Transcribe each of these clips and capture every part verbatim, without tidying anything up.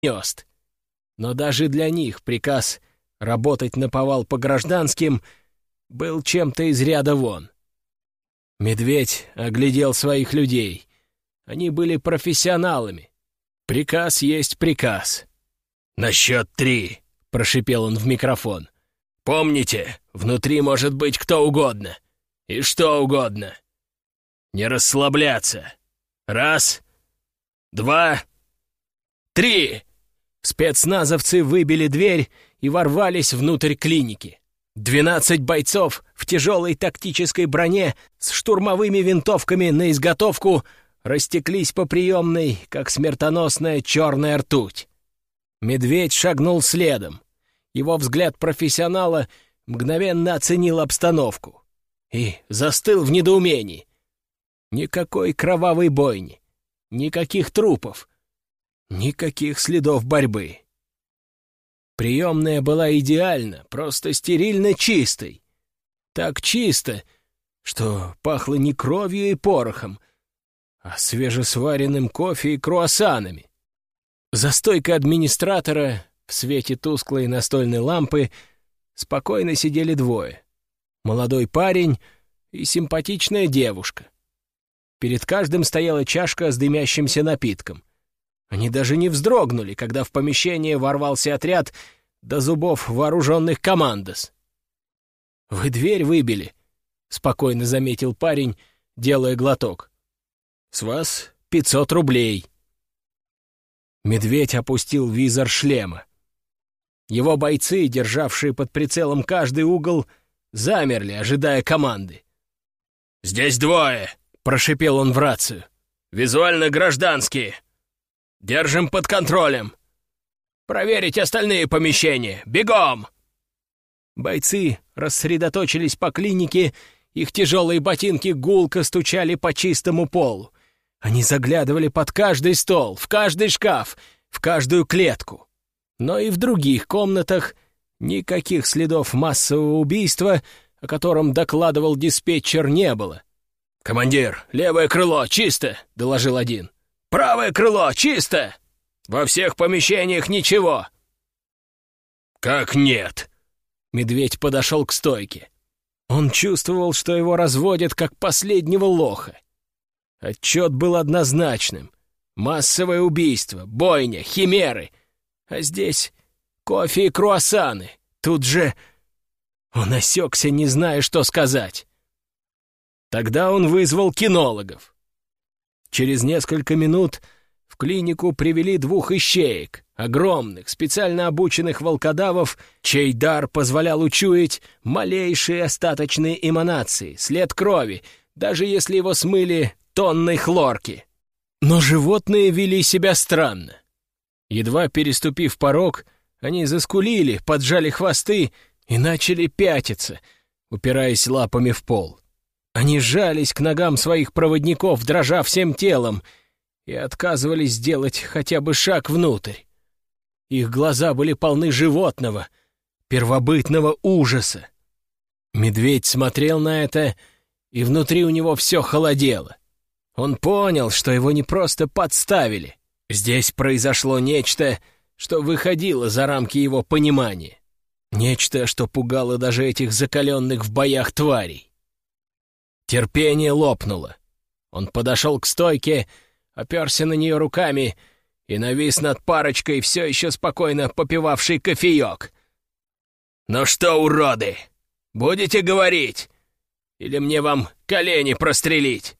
гнезд. Но даже для них приказ работать наповал по гражданским был чем-то из ряда вон. Медведь оглядел своих людей. Они были профессионалами. Приказ есть приказ. «На счет три», — прошипел он в микрофон. «Помните, внутри может быть кто угодно. И что угодно. Не расслабляться. Раз, два, три!» Спецназовцы выбили дверь и ворвались внутрь клиники. Двенадцать бойцов в тяжелой тактической броне с штурмовыми винтовками на изготовку растеклись по приемной, как смертоносная черная ртуть. Медведь шагнул следом. Его взгляд профессионала мгновенно оценил обстановку и застыл в недоумении. Никакой кровавой бойни, никаких трупов, никаких следов борьбы. Приемная была идеально, просто стерильно чистой. Так чисто, что пахло не кровью и порохом, а свежесваренным кофе и круассанами. За стойкой администратора в свете тусклой настольной лампы спокойно сидели двое. Молодой парень и симпатичная девушка. Перед каждым стояла чашка с дымящимся напитком. Они даже не вздрогнули, когда в помещение ворвался отряд до зубов вооруженных командос. «Вы дверь выбили», — спокойно заметил парень, делая глоток. «С вас пятьсот рублей». Медведь опустил визор шлема. Его бойцы, державшие под прицелом каждый угол, замерли, ожидая команды. «Здесь двое», — прошипел он в рацию. «Визуально гражданские. Держим под контролем. Проверить остальные помещения. Бегом!» Бойцы рассредоточились по клинике, их тяжелые ботинки гулко стучали по чистому полу. Они заглядывали под каждый стол, в каждый шкаф, в каждую клетку. Но и в других комнатах никаких следов массового убийства, о котором докладывал диспетчер, не было. «Командир, левое крыло чисто!» — доложил один. «Правое крыло чисто! Во всех помещениях ничего!» «Как нет?» Медведь подошел к стойке. Он чувствовал, что его разводят, как последнего лоха. Отчет был однозначным. Массовое убийство, бойня, химеры. А здесь кофе и круассаны. Тут же... Он осекся, не зная, что сказать. Тогда он вызвал кинологов. Через несколько минут в клинику привели двух ищеек, огромных, специально обученных волкодавов, чей дар позволял учуять малейшие остаточные эманации, след крови, даже если его смыли тонной хлорки. Но животные вели себя странно. Едва переступив порог, они заскулили, поджали хвосты и начали пятиться, упираясь лапами в пол. Они сжались к ногам своих проводников, дрожа всем телом, и отказывались сделать хотя бы шаг внутрь. Их глаза были полны животного, первобытного ужаса. Медведь смотрел на это, и внутри у него все холодело. Он понял, что его не просто подставили. Здесь произошло нечто, что выходило за рамки его понимания. Нечто, что пугало даже этих закаленных в боях тварей. Терпение лопнуло. Он подошел к стойке, оперся на нее руками и навис над парочкой, все еще спокойно попивавший кофеек. «Ну что, уроды, будете говорить? Или мне вам колени прострелить?»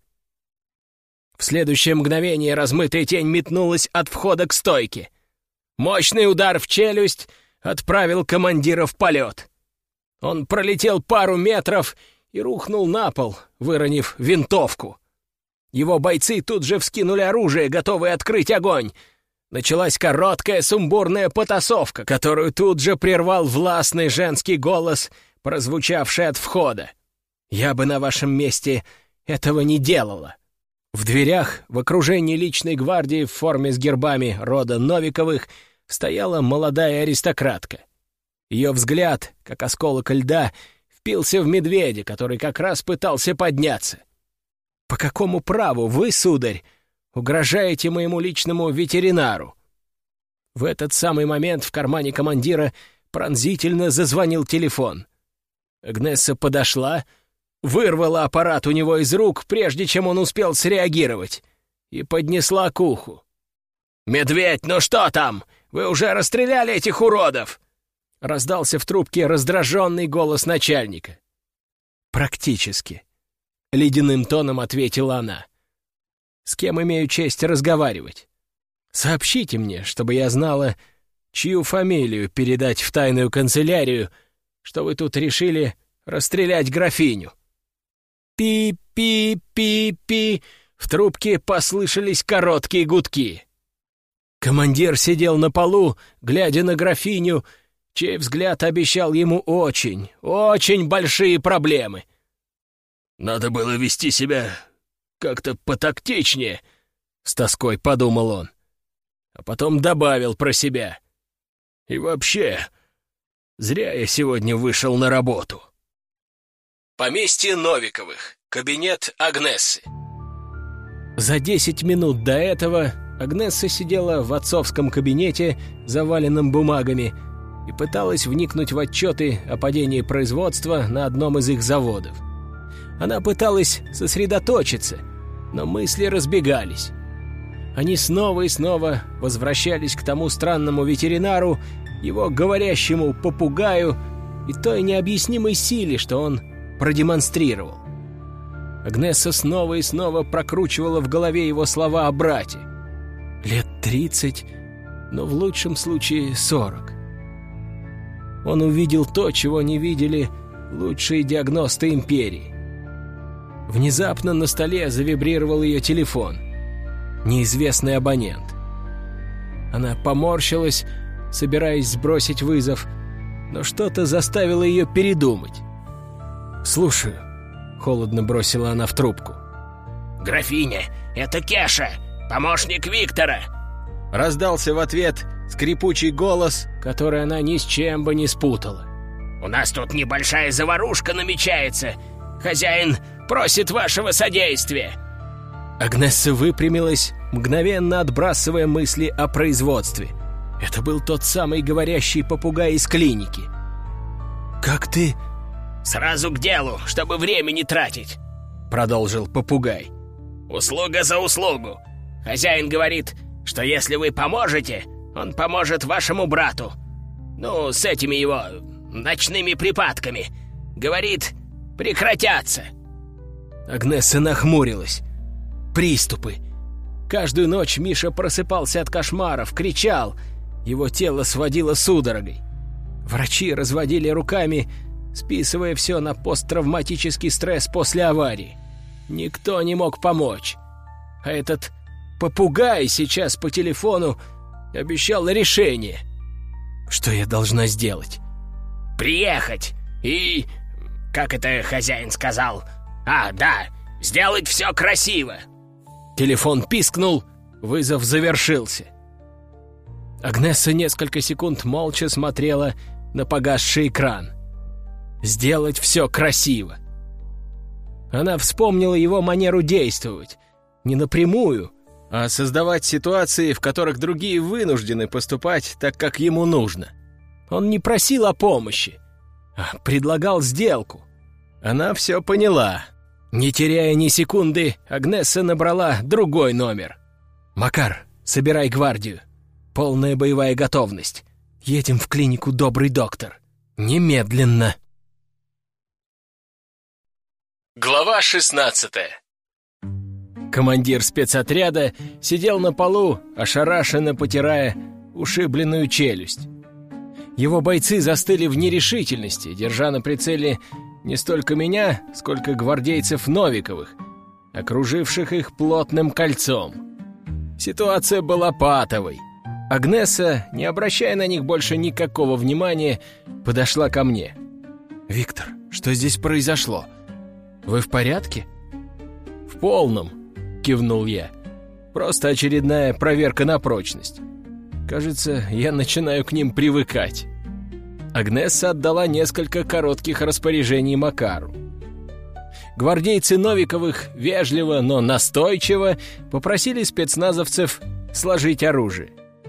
В следующее мгновение размытая тень метнулась от входа к стойке. Мощный удар в челюсть отправил командира в полет. Он пролетел пару метров и рухнул на пол, выронив винтовку. Его бойцы тут же вскинули оружие, готовые открыть огонь. Началась короткая сумбурная потасовка, которую тут же прервал властный женский голос, прозвучавший от входа. «Я бы на вашем месте этого не делала». В дверях, в окружении личной гвардии в форме с гербами рода Новиковых, стояла молодая аристократка. Ее взгляд, как осколок льда, впился в медведя, который как раз пытался подняться. «По какому праву вы, сударь, угрожаете моему личному ветеринару?» В этот самый момент в кармане командира пронзительно зазвонил телефон. Агнесса подошла, вырвала аппарат у него из рук, прежде чем он успел среагировать, и поднесла к уху. «Медведь, ну что там? Вы уже расстреляли этих уродов?» Раздался в трубке раздраженный голос начальника. «Практически», — ледяным тоном ответила она. «С кем имею честь разговаривать? Сообщите мне, чтобы я знала, чью фамилию передать в тайную канцелярию, что вы тут решили расстрелять графиню». «Пи-пи-пи-пи», в трубке послышались короткие гудки. Командир сидел на полу, глядя на графиню, чей взгляд обещал ему очень, очень большие проблемы. «Надо было вести себя как-то потактичнее», — с тоской подумал он. А потом добавил про себя. «И вообще, зря я сегодня вышел на работу». Поместье Новиковых. Кабинет Агнессы. За десять минут до этого Агнесса сидела в отцовском кабинете, заваленном бумагами, и пыталась вникнуть в отчеты о падении производства на одном из их заводов. Она пыталась сосредоточиться, но мысли разбегались. Они снова и снова возвращались к тому странному ветеринару, его говорящему попугаю и той необъяснимой силе, что он продемонстрировал. Агнесса снова и снова прокручивала в голове его слова о брате. Лет тридцать, но в лучшем случае сорок. Он увидел то, чего не видели лучшие диагносты империи. Внезапно на столе завибрировал ее телефон. Неизвестный абонент. Она поморщилась, собираясь сбросить вызов, но что-то заставило ее передумать. «Слушаю», — холодно бросила она в трубку. «Графиня, это Кеша, помощник Виктора!» Раздался в ответ скрипучий голос, который она ни с чем бы не спутала. «У нас тут небольшая заварушка намечается. Хозяин просит вашего содействия!» Агнесса выпрямилась, мгновенно отбрасывая мысли о производстве. Это был тот самый говорящий попугай из клиники. «Как ты...» «Сразу к делу, чтобы время не тратить», — продолжил попугай. «Услуга за услугу. Хозяин говорит, что если вы поможете, он поможет вашему брату. Ну, с этими его ночными припадками. Говорит, прекратятся». Агнесса нахмурилась. Приступы. Каждую ночь Миша просыпался от кошмаров, кричал. Его тело сводило судорогой. Врачи разводили руками, списывая все на посттравматический стресс после аварии. Никто не мог помочь. А этот попугай сейчас по телефону обещал решение. Что я должна сделать? «Приехать и... как это хозяин сказал? А, да, сделать все красиво!» Телефон пискнул, вызов завершился. Агнесса несколько секунд молча смотрела на погасший экран. «Сделать все красиво!» Она вспомнила его манеру действовать. Не напрямую, а создавать ситуации, в которых другие вынуждены поступать так, как ему нужно. Он не просил о помощи, а предлагал сделку. Она все поняла. Не теряя ни секунды, Агнесса набрала другой номер. «Макар, собирай гвардию. Полная боевая готовность. Едем в клинику «Добрый доктор». Немедленно!» Глава шестнадцатая. Командир спецотряда сидел на полу, ошарашенно потирая ушибленную челюсть. Его бойцы застыли в нерешительности, держа на прицеле не столько меня, сколько гвардейцев Новиковых, окруживших их плотным кольцом. Ситуация была патовой. Агнесса, не обращая на них больше никакого внимания, подошла ко мне. «Виктор, что здесь произошло? Вы в порядке?» «В полном», — кивнул я. «Просто очередная проверка на прочность. Кажется, я начинаю к ним привыкать». Агнесса отдала несколько коротких распоряжений Макару. Гвардейцы Новиковых вежливо, но настойчиво попросили спецназовцев сложить оружие.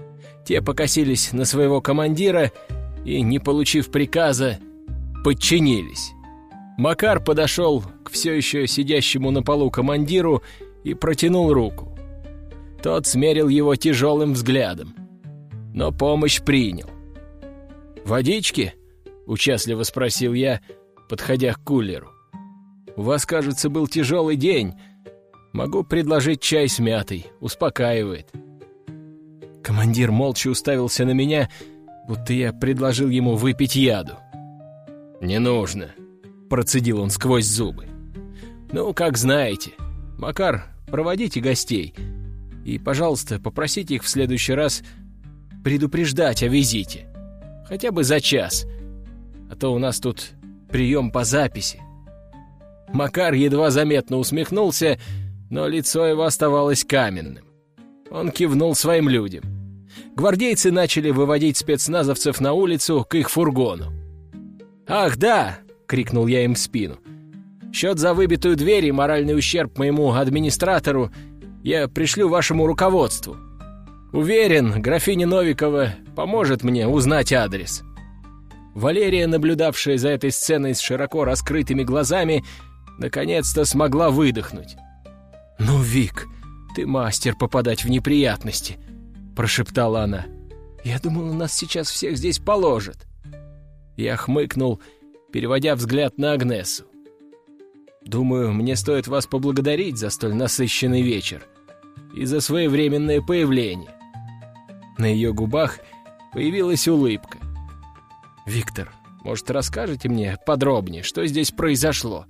Те покосились на своего командира и, не получив приказа, подчинились. Макар подошел к все еще сидящему на полу командиру и протянул руку. Тот смерил его тяжелым взглядом, но помощь принял. «Водички?» — участливо спросил я, подходя к кулеру. «У вас, кажется, был тяжелый день. Могу предложить чай с мятой, успокаивает». Командир молча уставился на меня, будто я предложил ему выпить яду. «Не нужно», — процедил он сквозь зубы. «Ну, как знаете. Макар, проводите гостей. И, пожалуйста, попросите их в следующий раз предупреждать о визите. Хотя бы за час. А то у нас тут прием по записи». Макар едва заметно усмехнулся, но лицо его оставалось каменным. Он кивнул своим людям. Гвардейцы начали выводить спецназовцев на улицу к их фургону. «Ах, да!» — крикнул я им в спину. «Счет за выбитую дверь и моральный ущерб моему администратору я пришлю вашему руководству. Уверен, графиня Новикова поможет мне узнать адрес». Валерия, наблюдавшая за этой сценой с широко раскрытыми глазами, наконец-то смогла выдохнуть. «Ну, Вик, ты мастер попадать в неприятности», — прошептала она. «Я думала, нас сейчас всех здесь положат». Я хмыкнул, переводя взгляд на Агнесу. «Думаю, мне стоит вас поблагодарить за столь насыщенный вечер и за своевременное появление». На ее губах появилась улыбка. «Виктор, может, расскажете мне подробнее, что здесь произошло?»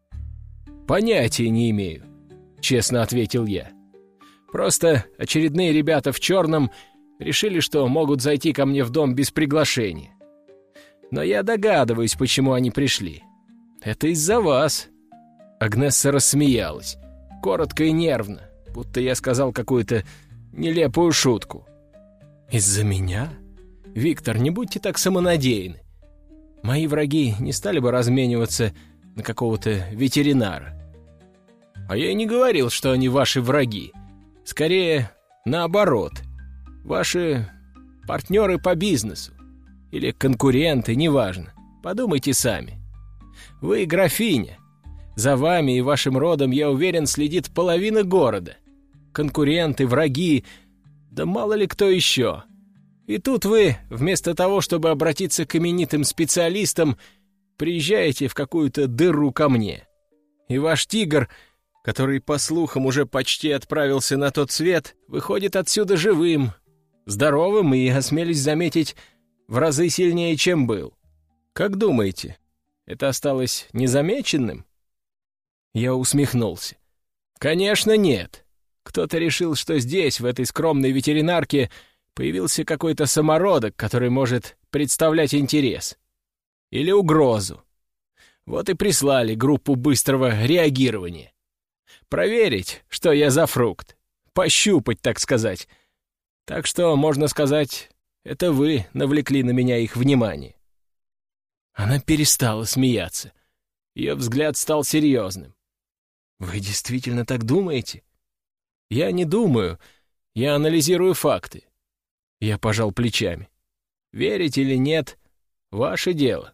«Понятия не имею», — честно ответил я. «Просто очередные ребята в черном решили, что могут зайти ко мне в дом без приглашения. Но я догадываюсь, почему они пришли. Это из-за вас». Агнесса рассмеялась, коротко и нервно, будто я сказал какую-то нелепую шутку. «Из-за меня? Виктор, не будьте так самонадеянны. Мои враги не стали бы размениваться на какого-то ветеринара. А я и не говорил, что они ваши враги. Скорее, наоборот. Ваши партнеры по бизнесу. Или конкуренты, неважно. Подумайте сами. Вы графиня. За вами и вашим родом, я уверен, следит половина города. Конкуренты, враги, да мало ли кто еще. И тут вы, вместо того, чтобы обратиться к именитым специалистам, приезжаете в какую-то дыру ко мне. И ваш тигр, который, по слухам, уже почти отправился на тот свет, выходит отсюда живым, здоровым и, осмелюсь заметить, в разы сильнее, чем был. Как думаете, это осталось незамеченным?» Я усмехнулся. «Конечно, нет. Кто-то решил, что здесь, в этой скромной ветеринарке, появился какой-то самородок, который может представлять интерес. Или угрозу. Вот и прислали группу быстрого реагирования. Проверить, что я за фрукт. Пощупать, так сказать. Так что, можно сказать, это вы навлекли на меня их внимание». Она перестала смеяться. Ее взгляд стал серьезным. «Вы действительно так думаете?» «Я не думаю. Я анализирую факты». Я пожал плечами. «Верить или нет — ваше дело».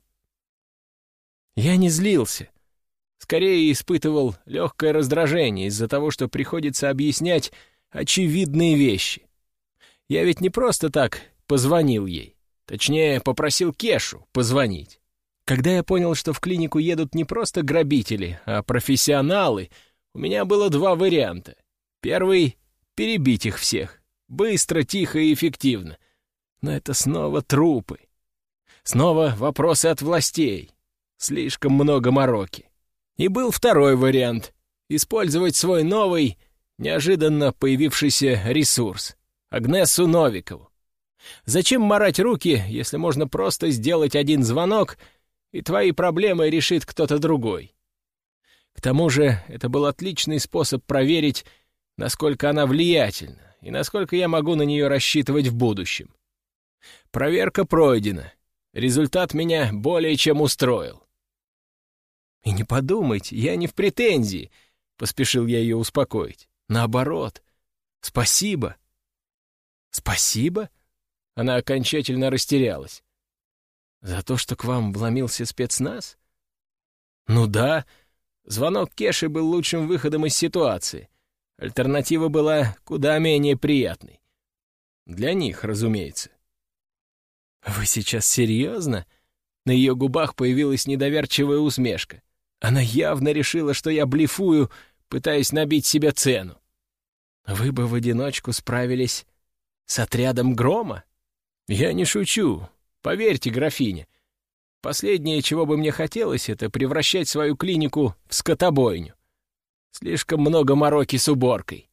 Я не злился. Скорее испытывал легкое раздражение из-за того, что приходится объяснять очевидные вещи. Я ведь не просто так позвонил ей. Точнее, попросил Кешу позвонить. Когда я понял, что в клинику едут не просто грабители, а профессионалы, у меня было два варианта. Первый — перебить их всех. Быстро, тихо и эффективно. Но это снова трупы. Снова вопросы от властей. Слишком много мороки. И был второй вариант — использовать свой новый, неожиданно появившийся ресурс — Агнессу Новикову. Зачем марать руки, если можно просто сделать один звонок, и твои проблемы решит кто-то другой? К тому же это был отличный способ проверить, насколько она влиятельна и насколько я могу на нее рассчитывать в будущем. Проверка пройдена. Результат меня более чем устроил. «И не подумайте, я не в претензии», — поспешил я ее успокоить. «Наоборот. Спасибо». «Спасибо?» Она окончательно растерялась. «За то, что к вам вломился спецназ?» «Ну да, звонок Кеши был лучшим выходом из ситуации. Альтернатива была куда менее приятной. Для них, разумеется». «Вы сейчас серьезно?» На ее губах появилась недоверчивая усмешка. Она явно решила, что я блефую, пытаясь набить себе цену. «Вы бы в одиночку справились с отрядом Грома?» «Я не шучу. Поверьте, графиня. Последнее, чего бы мне хотелось, это превращать свою клинику в скотобойню. Слишком много мороки с уборкой».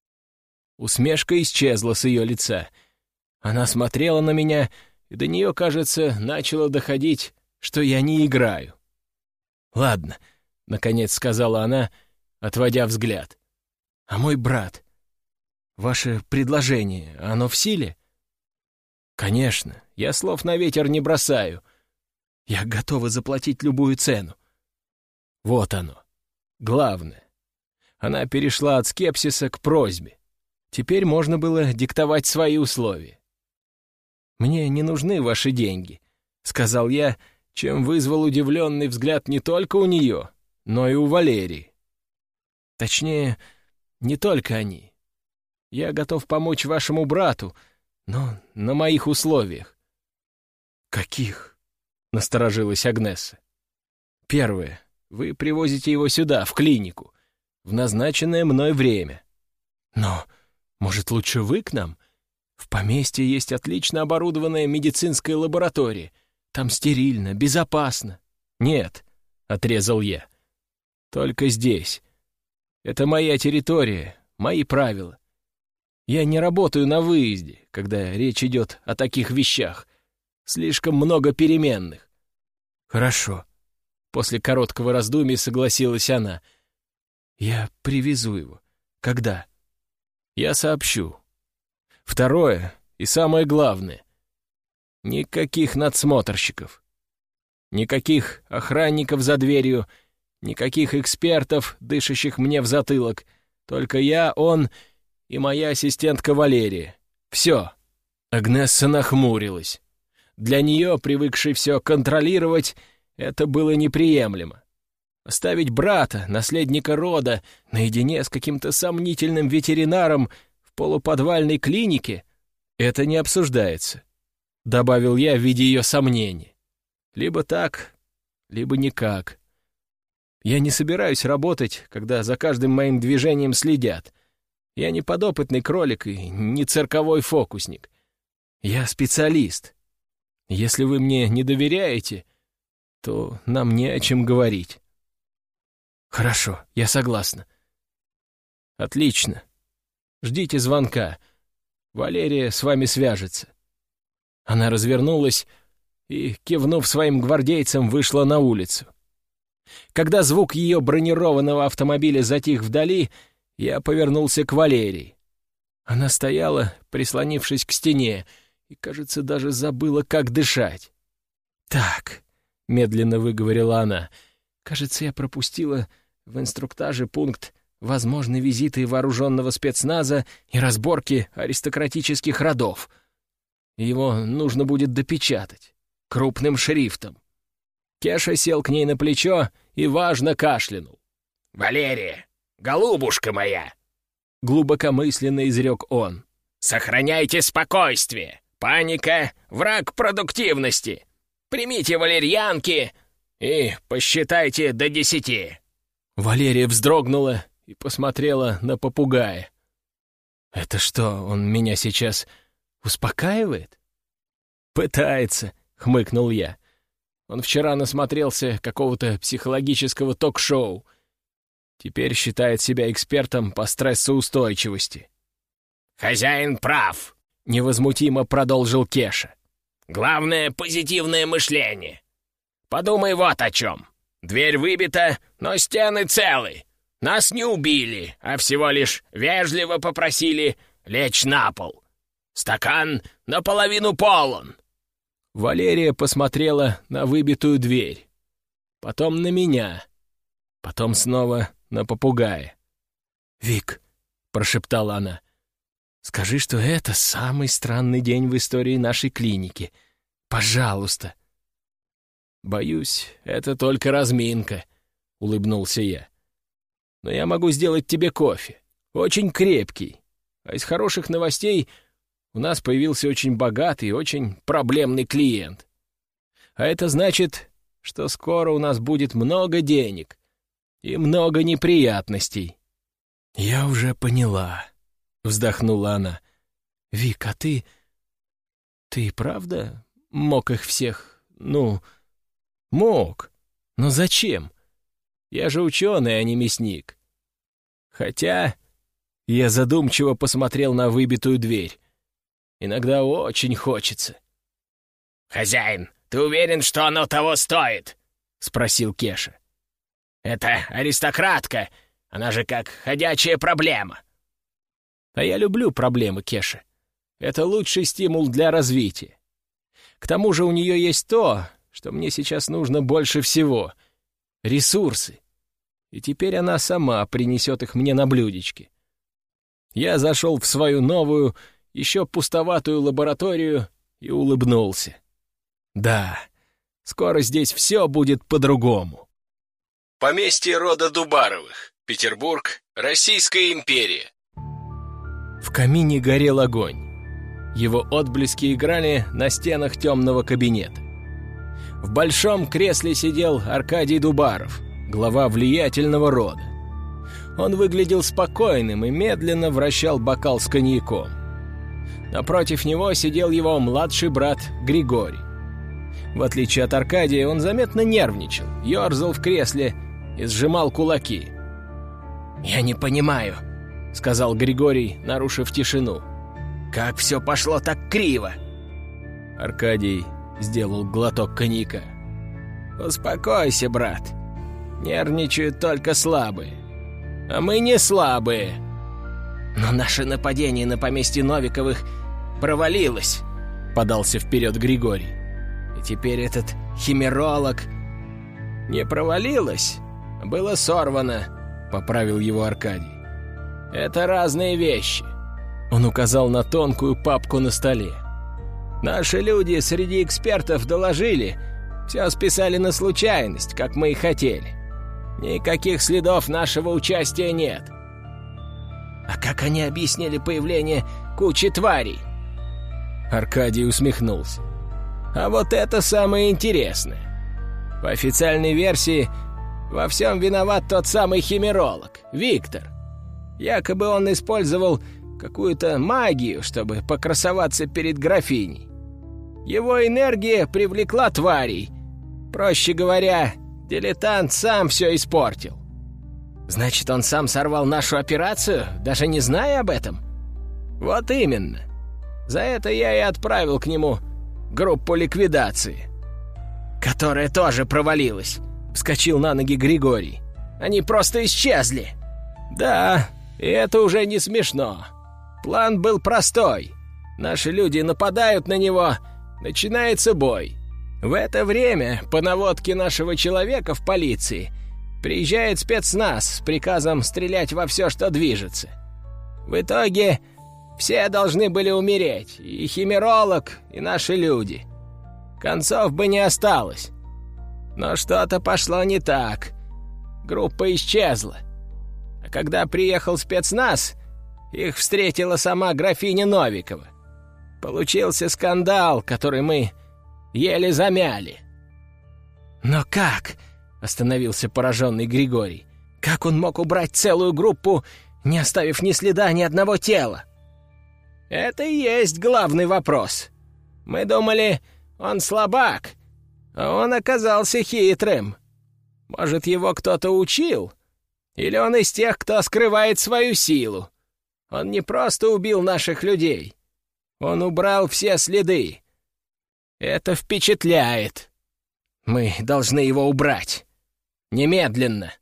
Усмешка исчезла с ее лица. Она смотрела на меня, и до нее, кажется, начало доходить, что я не играю. «Ладно», — наконец сказала она, отводя взгляд. «А мой брат? Ваше предложение, оно в силе?» «Конечно, я слов на ветер не бросаю. Я готова заплатить любую цену. Вот оно, главное». Она перешла от скепсиса к просьбе. Теперь можно было диктовать свои условия. «Мне не нужны ваши деньги», — сказал я, чем вызвал удивленный взгляд не только у нее, но и у Валерии. Точнее, не только они. Я готов помочь вашему брату, но на моих условиях. «Каких?» — насторожилась Агнесса. «Первое. Вы привозите его сюда, в клинику, в назначенное мной время. Но, может, лучше вы к нам? В поместье есть отлично оборудованная медицинская лаборатория. Там стерильно, безопасно». «Нет», — отрезал я. «Только здесь. Это моя территория, мои правила. Я не работаю на выезде, когда речь идет о таких вещах. Слишком много переменных». «Хорошо», — после короткого раздумья согласилась она. «Я привезу его. Когда?» «Я сообщу. Второе и самое главное. Никаких надсмотрщиков. Никаких охранников за дверью, никаких экспертов, дышащих мне в затылок. Только я, он и моя ассистентка Валерия. Все». Агнесса нахмурилась. Для нее, привыкшей все контролировать, это было неприемлемо. Оставить брата, наследника рода, наедине с каким-то сомнительным ветеринаром в полуподвальной клинике — это не обсуждается, — добавил я, видя ее сомнения. Либо так, либо никак. Я не собираюсь работать, когда за каждым моим движением следят. Я не подопытный кролик и не цирковой фокусник. Я специалист. Если вы мне не доверяете, то нам не о чем говорить. «Хорошо, я согласна». «Отлично. Ждите звонка. Валерия с вами свяжется». Она развернулась и, кивнув своим гвардейцам, вышла на улицу. Когда звук ее бронированного автомобиля затих вдали, я повернулся к Валерии. Она стояла, прислонившись к стене, и, кажется, даже забыла, как дышать. «Так», — медленно выговорила она, — «кажется, я пропустила в инструктаже пункт «Возможны визиты вооруженного спецназа и разборки аристократических родов». Его нужно будет допечатать крупным шрифтом». Кеша сел к ней на плечо и важно кашлянул. «Валерия, голубушка моя!» — глубокомысленно изрек он. «Сохраняйте спокойствие. Паника — враг продуктивности. Примите валерьянки и посчитайте до десяти». Валерия вздрогнула и посмотрела на попугая. «Это что, он меня сейчас успокаивает?» «Пытается», — хмыкнул я. «Он вчера насмотрелся какого-то психологического ток-шоу. Теперь считает себя экспертом по стрессоустойчивости». «Хозяин прав», — невозмутимо продолжил Кеша. «Главное — позитивное мышление. Подумай вот о чем. Дверь выбита, но стены целы. Нас не убили, а всего лишь вежливо попросили лечь на пол. Стакан наполовину полон». Валерия посмотрела на выбитую дверь, потом на меня, потом снова на попугая. «Вик», — прошептала она, Скажи, что это самый странный день в истории нашей клиники. Пожалуйста. Боюсь, это только разминка, — улыбнулся я. Но я могу сделать тебе кофе. Очень крепкий. А из хороших новостей у нас появился очень богатый и очень проблемный клиент. А это значит, что скоро у нас будет много денег и много неприятностей. «Я уже поняла», — вздохнула она. «Вик, а ты... ты правда мог их всех... ну...» «Мог. Но зачем? Я же ученый, а не мясник. Хотя...» Я задумчиво посмотрел на выбитую дверь. «Иногда очень хочется». «Хозяин, ты уверен, что оно того стоит?» — спросил Кеша. «Это аристократка, она же как ходячая проблема». «А я люблю проблемы, Кеша. Это лучший стимул для развития. К тому же у нее есть то, что мне сейчас нужно больше всего — ресурсы. И теперь она сама принесет их мне на блюдечке». Я зашел в свою новую, еще пустоватую лабораторию и улыбнулся. Да, скоро здесь все будет по-другому. Поместье рода Дубаровых, Петербург, Российская империя. В камине горел огонь. Его отблески играли на стенах темного кабинета. В большом кресле сидел Аркадий Дубаров, глава влиятельного рода. Он выглядел спокойным и медленно вращал бокал с коньяком. Напротив него сидел его младший брат Григорий. В отличие от Аркадия, он заметно нервничал, ерзал в кресле и сжимал кулаки. «Я не понимаю», — сказал Григорий, нарушив тишину. «Как все пошло так криво?» Аркадий сделал глоток коньяка. «Успокойся, брат. Нервничают только слабые. А мы не слабые. Но наше нападение на поместье Новиковых провалилось», — подался вперед Григорий. «И теперь этот химеролог...» «Не провалилось, а было сорвано», — поправил его Аркадий. «Это разные вещи». Он указал на тонкую папку на столе. «Наши люди среди экспертов доложили, все списали на случайность, как мы и хотели. Никаких следов нашего участия нет». «А как они объяснили появление кучи тварей?» Аркадий усмехнулся. «А вот это самое интересное. По официальной версии, во всем виноват тот самый химеролог, Виктор. Якобы он использовал какую-то магию, чтобы покрасоваться перед графиней. Его энергия привлекла тварей. Проще говоря, дилетант сам все испортил». «Значит, он сам сорвал нашу операцию, даже не зная об этом?» «Вот именно. За это я и отправил к нему группу ликвидации». «Которая тоже провалилась», — вскочил на ноги Григорий. «Они просто исчезли». «Да, и это уже не смешно. План был простой. Наши люди нападают на него, начинается бой. В это время, по наводке нашего человека в полиции, приезжает спецназ с приказом стрелять во все, что движется. В итоге все должны были умереть, и химеролог, и наши люди. Концов бы не осталось. Но что-то пошло не так. Группа исчезла. А когда приехал спецназ, их встретила сама графиня Новикова. Получился скандал, который мы еле замяли». «Но как?» — остановился пораженный Григорий. «Как он мог убрать целую группу, не оставив ни следа, ни одного тела?» «Это и есть главный вопрос. Мы думали, он слабак, а он оказался хитрым. Может, его кто-то учил? Или он из тех, кто скрывает свою силу? Он не просто убил наших людей. Он убрал все следы. Это впечатляет. Мы должны его убрать. Немедленно».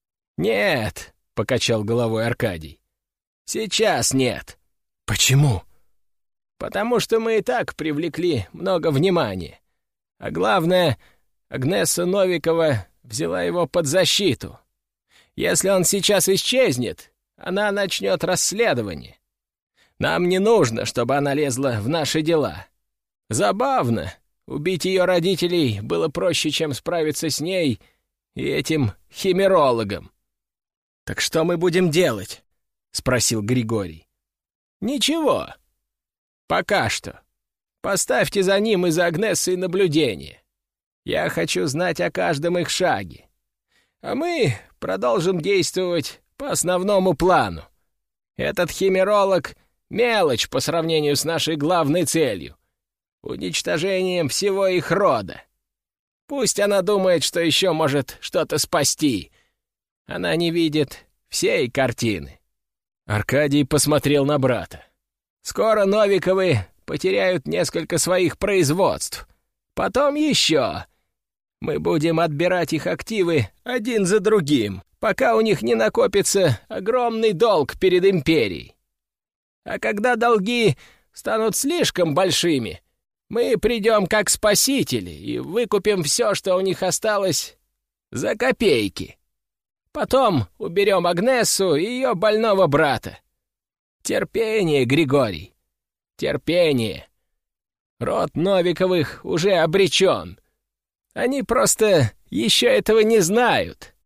«Нет», — покачал головой Аркадий. «Сейчас нет». «Почему?» «Потому что мы и так привлекли много внимания. А главное, Агнесса Новикова взяла его под защиту. Если он сейчас исчезнет, она начнет расследование. Нам не нужно, чтобы она лезла в наши дела. Забавно, убить ее родителей было проще, чем справиться с ней и этим химерологом. «Так что мы будем делать?» — спросил Григорий. «Ничего. Пока что. Поставьте за ним и за Агнессой наблюдение. Я хочу знать о каждом их шаге. А мы продолжим действовать по основному плану. Этот химеролог — мелочь по сравнению с нашей главной целью — уничтожением всего их рода. Пусть она думает, что еще может что-то спасти. Она не видит всей картины». Аркадий посмотрел на брата. «Скоро Новиковы потеряют несколько своих производств. Потом еще. Мы будем отбирать их активы один за другим, пока у них не накопится огромный долг перед империей. А когда долги станут слишком большими, мы придем как спасители и выкупим все, что у них осталось, за копейки. Потом уберем Агнессу и ее больного брата. Терпение, Григорий, терпение. Род Новиковых уже обречен. Они просто еще этого не знают».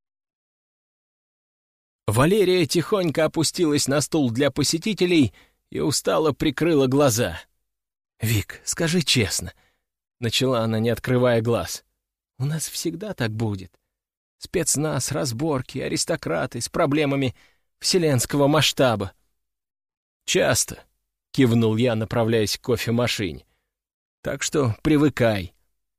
Валерия тихонько опустилась на стул для посетителей и устало прикрыла глаза. «Вик, скажи честно», — начала она, не открывая глаз, — «у нас всегда так будет. Спецназ, разборки, аристократы с проблемами вселенского масштаба». «Часто», — кивнул я, направляясь к кофемашине. «Так что привыкай».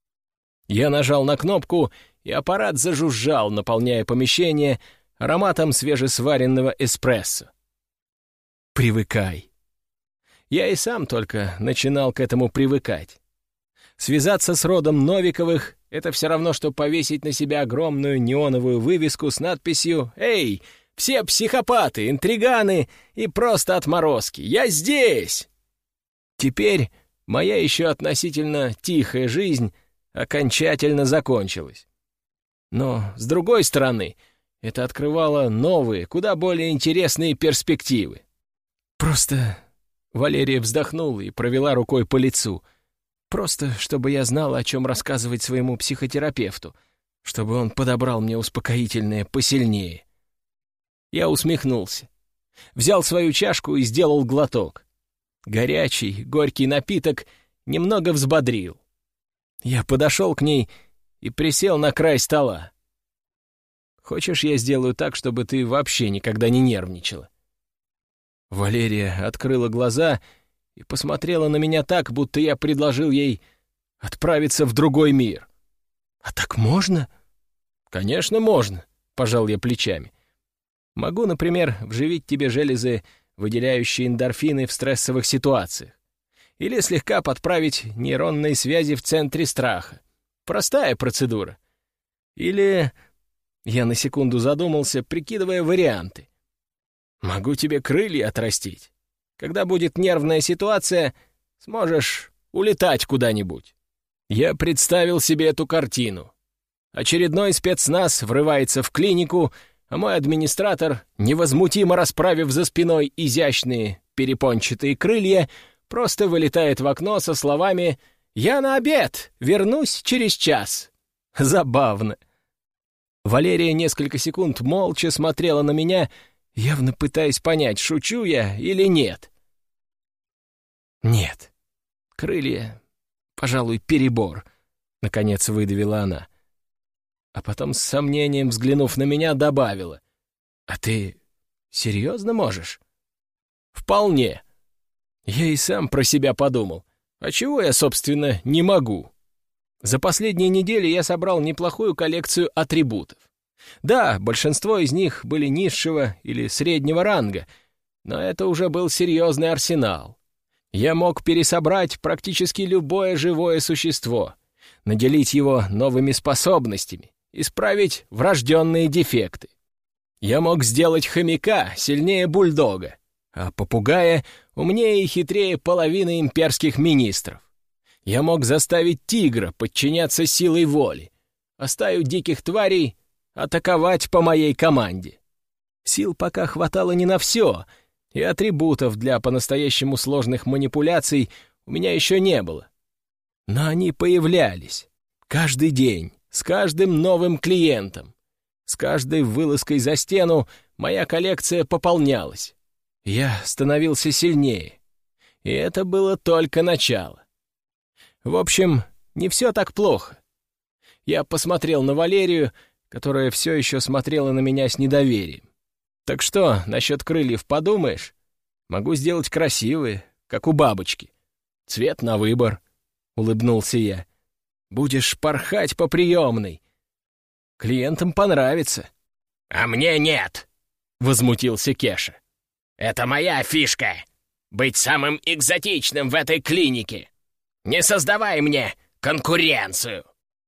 Я нажал на кнопку, и аппарат зажужжал, наполняя помещение ароматом свежесваренного эспрессо. «Привыкай». Я и сам только начинал к этому привыкать. Связаться с родом Новиковых — это все равно, что повесить на себя огромную неоновую вывеску с надписью «Эй, все психопаты, интриганы и просто отморозки! Я здесь!» Теперь моя еще относительно тихая жизнь окончательно закончилась. Но, с другой стороны, это открывало новые, куда более интересные перспективы. «Просто...» — Валерия вздохнула и провела рукой по лицу. «Просто, чтобы я знала, о чем рассказывать своему психотерапевту, чтобы он подобрал мне успокоительное посильнее». Я усмехнулся. Взял свою чашку и сделал глоток. Горячий, горький напиток немного взбодрил. Я подошел к ней и присел на край стола. «Хочешь, я сделаю так, чтобы ты вообще никогда не нервничала?» Валерия открыла глаза и посмотрела на меня так, будто я предложил ей отправиться в другой мир. «А так можно?» «Конечно, можно», — пожал я плечами. «Могу, например, вживить тебе железы, выделяющие эндорфины в стрессовых ситуациях. Или слегка подправить нейронные связи в центре страха. Простая процедура. Или...» Я на секунду задумался, прикидывая варианты. «Могу тебе крылья отрастить. Когда будет нервная ситуация, сможешь улетать куда-нибудь». Я представил себе эту картину. Очередной спецназ врывается в клинику, а мой администратор, невозмутимо расправив за спиной изящные перепончатые крылья, просто вылетает в окно со словами «Я на обед! Вернусь через час!» Забавно. Валерия несколько секунд молча смотрела на меня, явно пытаясь понять, шучу я или нет. «Нет, крылья, пожалуй, перебор», — наконец выдавила она. А потом с сомнением, взглянув на меня, добавила: «А ты серьезно можешь?» «Вполне». Я и сам про себя подумал. А чего я, собственно, не могу? За последние недели я собрал неплохую коллекцию атрибутов. Да, большинство из них были низшего или среднего ранга, но это уже был серьезный арсенал. Я мог пересобрать практически любое живое существо, наделить его новыми способностями, исправить врожденные дефекты. Я мог сделать хомяка сильнее бульдога, а попугая умнее и хитрее половины имперских министров. Я мог заставить тигра подчиняться силой воли, а стаю диких тварей атаковать по моей команде. Сил пока хватало не на все, и атрибутов для по-настоящему сложных манипуляций у меня еще не было. Но они появлялись. Каждый день, с каждым новым клиентом. С каждой вылазкой за стену моя коллекция пополнялась. Я становился сильнее. И это было только начало. В общем, не все так плохо. Я посмотрел на Валерию, которая все еще смотрела на меня с недоверием. Так что, насчет крыльев подумаешь? Могу сделать красивые, как у бабочки. Цвет на выбор, — улыбнулся я. Будешь порхать по приемной. Клиентам понравится. — А мне нет, — возмутился Кеша. — Это моя фишка — быть самым экзотичным в этой клинике. Не создавай мне конкуренцию.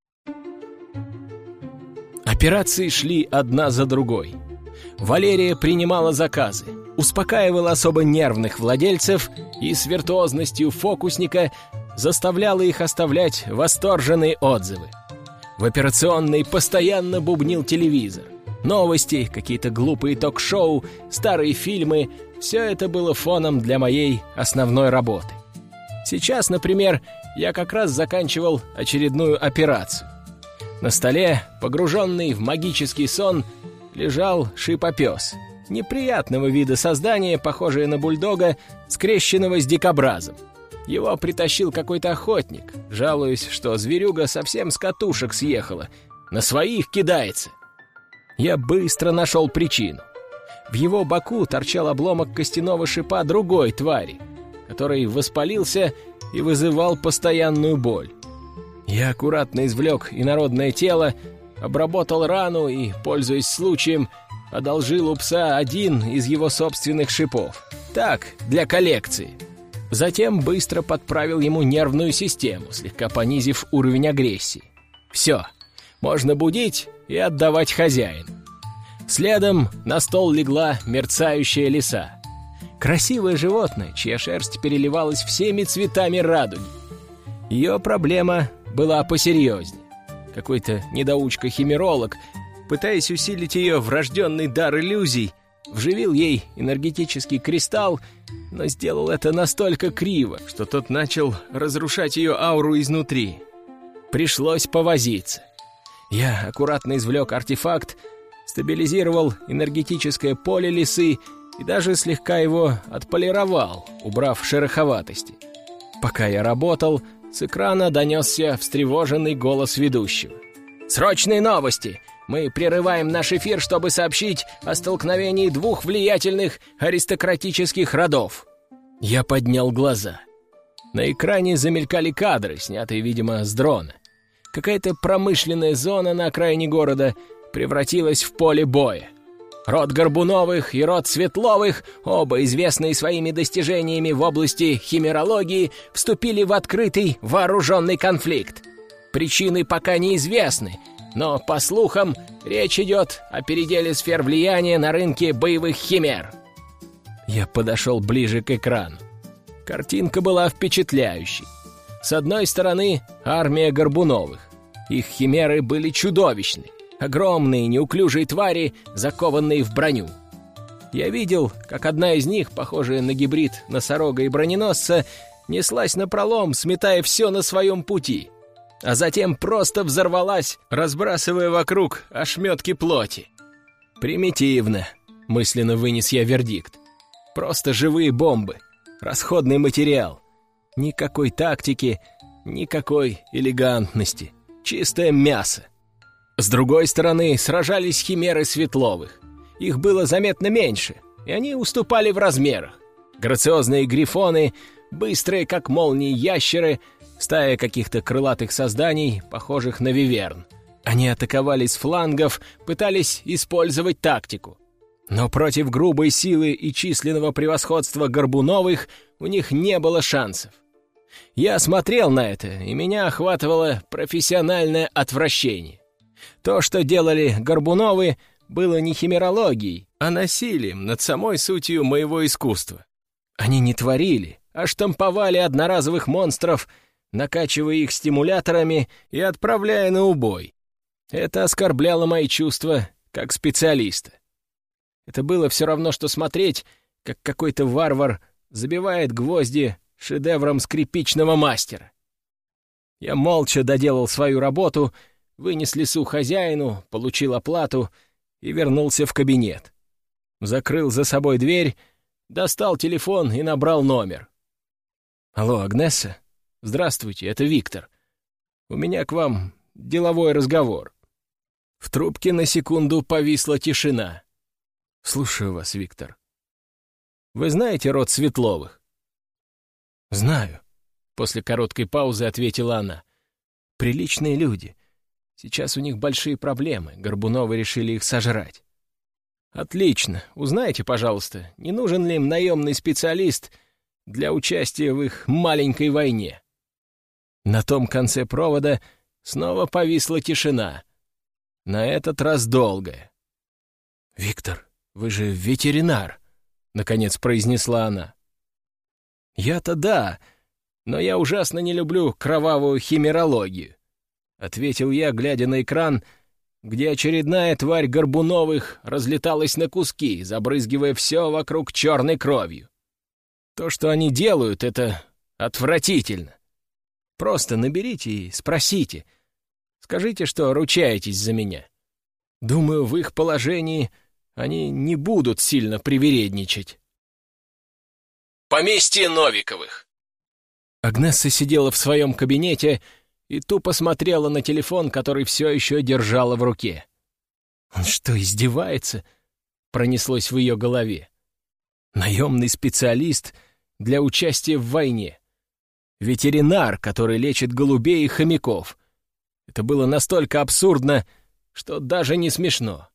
Операции шли одна за другой. Валерия принимала заказы, успокаивала особо нервных владельцев и с виртуозностью фокусника заставляла их оставлять восторженные отзывы. В операционной постоянно бубнил телевизор. Новости, какие-то глупые ток-шоу, старые фильмы — все это было фоном для моей основной работы. Сейчас, например, я как раз заканчивал очередную операцию. На столе, погруженный в магический сон, лежал шипопес. Неприятного вида создание, похожее на бульдога, скрещенного с дикобразом. Его притащил какой-то охотник, жалуясь, что зверюга совсем с катушек съехала, на своих кидается. Я быстро нашел причину. В его боку торчал обломок костяного шипа другой твари, который воспалился и вызывал постоянную боль. Я аккуратно извлек инородное тело, обработал рану и, пользуясь случаем, одолжил у пса один из его собственных шипов. Так, для коллекции. Затем быстро подправил ему нервную систему, слегка понизив уровень агрессии. Все, можно будить и отдавать хозяину. Следом на стол легла мерцающая лиса. Красивое животное, чья шерсть переливалась всеми цветами радуги. Ее проблема была посерьезнее. Какой-то недоучка-химеролог, пытаясь усилить ее врожденный дар иллюзий, вживил ей энергетический кристалл, но сделал это настолько криво, что тот начал разрушать ее ауру изнутри. Пришлось повозиться. Я аккуратно извлек артефакт, стабилизировал энергетическое поле лисы и даже слегка его отполировал, убрав шероховатости. Пока я работал, с экрана донесся встревоженный голос ведущего. «Срочные новости! Мы прерываем наш эфир, чтобы сообщить о столкновении двух влиятельных аристократических родов». Я поднял глаза. На экране замелькали кадры, снятые, видимо, с дрона. Какая-то промышленная зона на окраине города превратилась в поле боя. Род Горбуновых и род Светловых, оба известные своими достижениями в области химерологии, вступили в открытый вооруженный конфликт. Причины пока неизвестны, но, по слухам, речь идет о переделе сфер влияния на рынке боевых химер. Я подошел ближе к экрану. Картинка была впечатляющей. С одной стороны, армия Горбуновых. Их химеры были чудовищны. Огромные неуклюжие твари, закованные в броню. Я видел, как одна из них, похожая на гибрид носорога и броненосца, неслась напролом, сметая все на своем пути, а затем просто взорвалась, разбрасывая вокруг ошметки плоти. «Примитивно», — мысленно вынес я вердикт. «Просто живые бомбы, расходный материал. Никакой тактики, никакой элегантности. Чистое мясо». С другой стороны, сражались химеры Светловых. Их было заметно меньше, и они уступали в размерах. Грациозные грифоны, быстрые, как молнии, ящеры, стая каких-то крылатых созданий, похожих на виверн. Они атаковали с флангов, пытались использовать тактику. Но против грубой силы и численного превосходства Горбуновых у них не было шансов. Я смотрел на это, и меня охватывало профессиональное отвращение. То, что делали Горбуновы, было не химерологией, а насилием над самой сутью моего искусства. Они не творили, а штамповали одноразовых монстров, накачивая их стимуляторами и отправляя на убой. Это оскорбляло мои чувства как специалиста. Это было все равно, что смотреть, как какой-то варвар забивает гвозди шедевром скрипичного мастера. Я молча доделал свою работу, вынес лесу хозяину, получил оплату и вернулся в кабинет. Закрыл за собой дверь, достал телефон и набрал номер. «Алло, Агнесса? Здравствуйте, это Виктор. У меня к вам деловой разговор». В трубке на секунду повисла тишина. «Слушаю вас, Виктор. Вы знаете род Светловых?» «Знаю», — после короткой паузы ответила она. «Приличные люди. Сейчас у них большие проблемы. Горбуновы решили их сожрать». «Отлично. Узнайте, пожалуйста, не нужен ли им наемный специалист для участия в их маленькой войне?» На том конце провода снова повисла тишина. На этот раз долгая. «Виктор, вы же ветеринар», — наконец произнесла она. «Я-то да, но я ужасно не люблю кровавую химерологию», — ответил я, глядя на экран, где очередная тварь Горбуновых разлеталась на куски, забрызгивая все вокруг черной кровью. То, что они делают, это отвратительно. Просто наберите и спросите. Скажите, что ручаетесь за меня. Думаю, в их положении они не будут сильно привередничать. Поместье Новиковых. Агнесса сидела в своем кабинете и тупо смотрела на телефон, который все еще держала в руке. «Он что, издевается?» — пронеслось в ее голове. «Наемный специалист для участия в войне. Ветеринар, который лечит голубей и хомяков. Это было настолько абсурдно, что даже не смешно».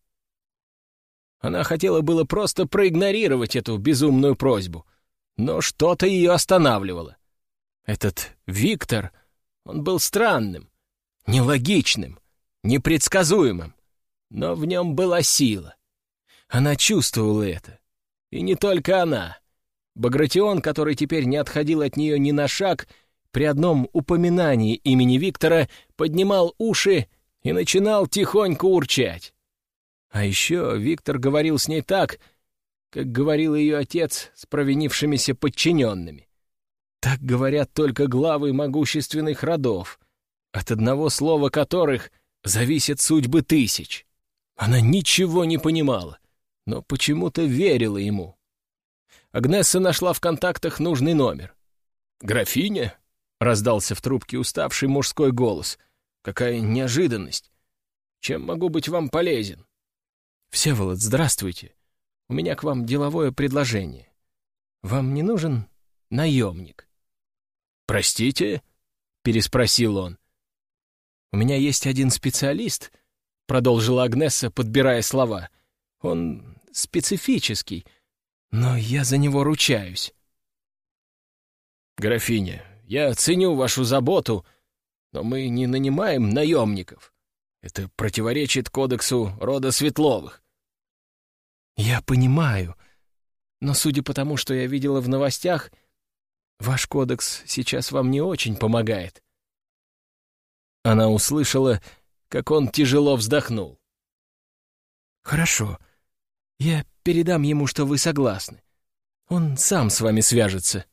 Она хотела было просто проигнорировать эту безумную просьбу, но что-то ее останавливало. Этот Виктор, он был странным, нелогичным, непредсказуемым, но в нем была сила. Она чувствовала это. И не только она. Багратион, который теперь не отходил от нее ни на шаг, при одном упоминании имени Виктора поднимал уши и начинал тихонько урчать. А еще Виктор говорил с ней так, как говорил ее отец с провинившимися подчиненными. Так говорят только главы могущественных родов, от одного слова которых зависят судьбы тысяч. Она ничего не понимала, но почему-то верила ему. Агнесса нашла в контактах нужный номер. «Графиня?» — раздался в трубке уставший мужской голос. «Какая неожиданность! Чем могу быть вам полезен?» «Всеволод, здравствуйте. У меня к вам деловое предложение. Вам не нужен наемник?» «Простите?» — переспросил он. «У меня есть один специалист», — продолжила Агнесса, подбирая слова. «Он специфический, но я за него ручаюсь». «Графиня, я ценю вашу заботу, но мы не нанимаем наемников. Это противоречит кодексу рода Светловых». «Я понимаю, но судя по тому, что я видела в новостях, ваш кодекс сейчас вам не очень помогает». Она услышала, как он тяжело вздохнул. «Хорошо, я передам ему, что вы согласны. Он сам с вами свяжется».